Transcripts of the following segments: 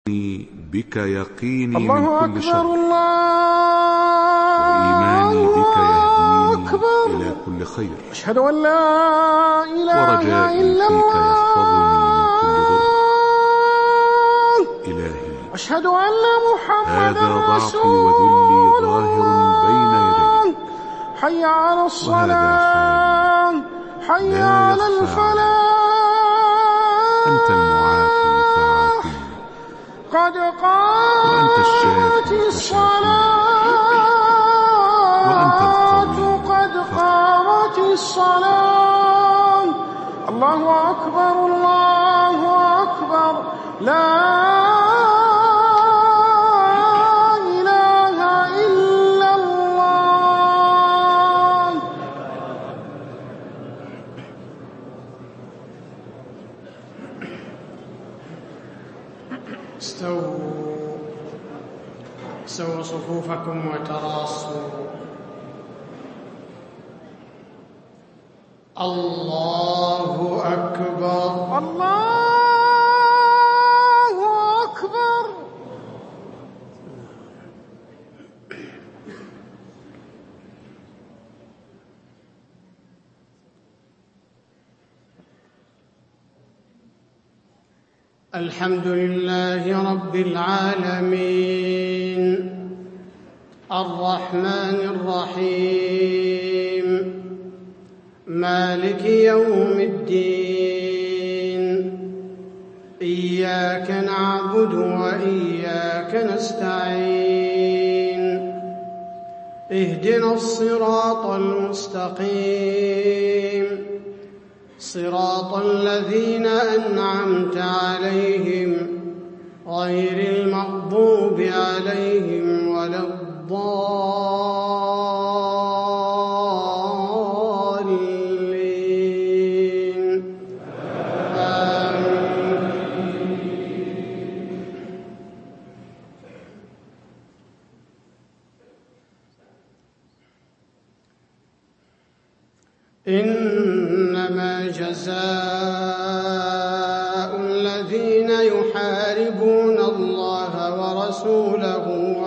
بك يقيني الله من كل أكبر شر، الله وإيماني بك يهديني أكبر. إلى كل خير، أشهد أن لا إله ورجائي إلا فيك الله. يحفظني من كل ضر. إلهي، أشهد أن محمدا هذا ضعفي رسول وذلي ظاهر بين يديك، حي على وهذا الصلاة، حي لا على يخفى عليك. الفلاح. أنت المعافي فعافني، قد وأنت قامت الشافي الصلاة، وأنت القوي قد قامت الصلاة. الله أكبر، الله أكبر، لا إله إلا الله. استووا صفوفكم وتراصوا. الله أكبر، الله أكبر. الحمد لله رب العالمين، الرحمن الرحيم، مالك يوم الدين. إياك نعبد وإياك نستعين. اهدنا الصراط المستقيم، صراط الذين أنعمت عليهم غير المغضوب عليهم ولا الضالين. آمين. إنما جزاء الذين يحاربون الله ورسوله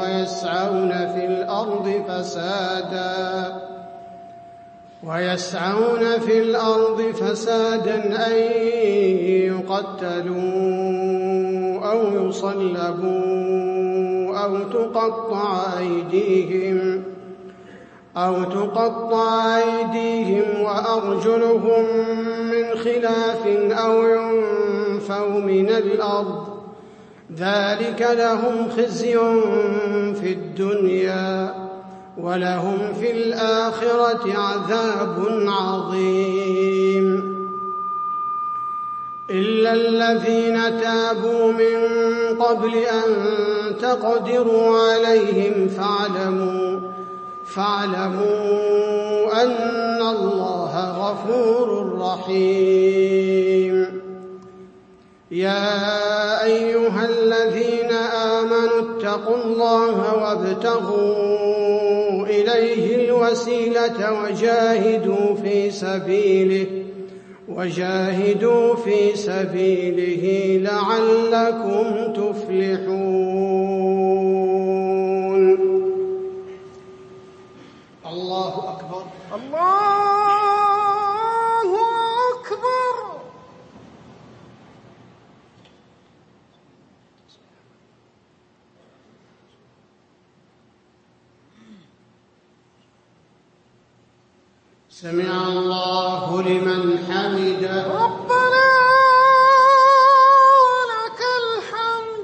ويسعون في الأرض فسادا أن يقتلوا أو يصلبوا أو تقطع أيديهم وأرجلهم من خلاف أو ينفوا من الأرض. ذلك لهم خزي في الدنيا، ولهم في الآخرة عذاب عظيم. إلا الذين تابوا من قبل أن تقدروا عليهم فاعلموا أن الله غفور رحيم. يا أيها الذين آمنوا اتقوا الله وابتغوا إليه الوسيلة وجاهدوا في سبيله لعلكم تفلحون. الله أكبر، الله أكبر. سمع الله لمن حمده. ربنا ولك الحمد.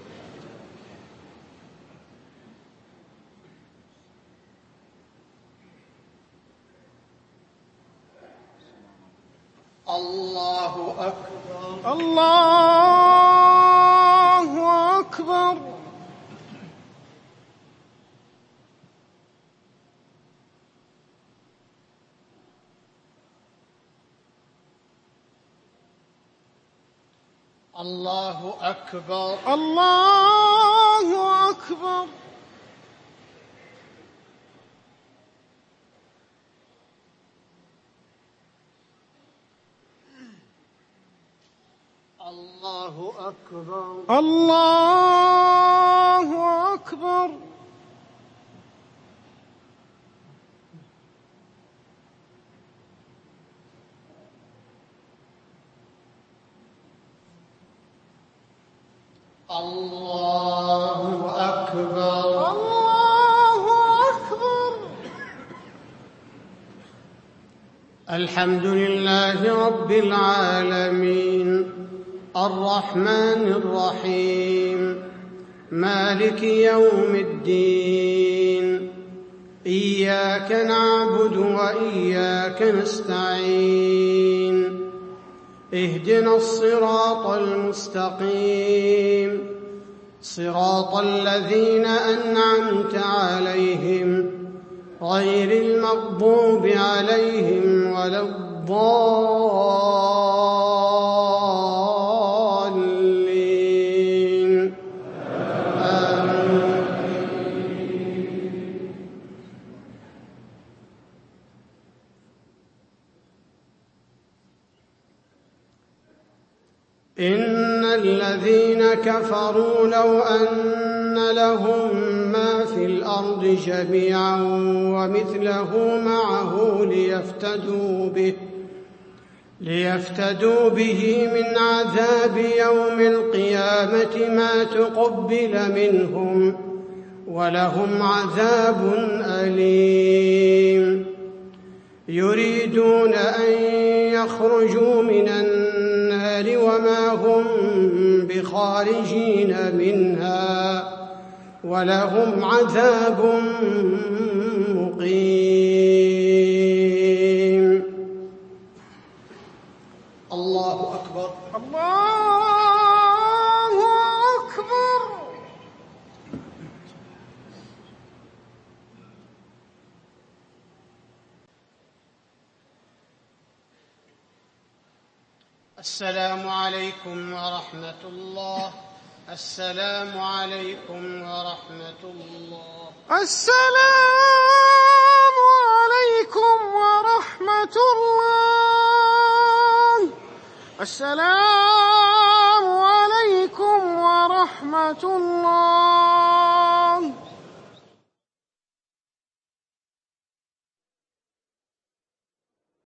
الله أكبر، الله أكبر. الله أكبر، الله أكبر. الله أكبر الله أكبر. الله أكبر الله أكبر. الحمد لله رب العالمين الرحمن الرحيم مالك يوم الدين إياك نعبد وإياك نستعين اهدنا الصراط المستقيم صراط الذين أنعمت عليهم غير المغضوب عليهم ولا الضالين آمين. إن الذين كفروا لو أن لهم ما في الأرض جميعا ومثله معه ليفتدوا به من عذاب يوم القيامة ما تقبل منهم ولهم عذاب أليم يريدون أن يخرجوا من النار وما هم بخارجين منها ولهم عذاب مقيم. الله أكبر الله أكبر. السلام عليكم ورحمة الله. السلام عليكم ورحمة الله. السلام عليكم ورحمة الله. السلام عليكم ورحمة الله.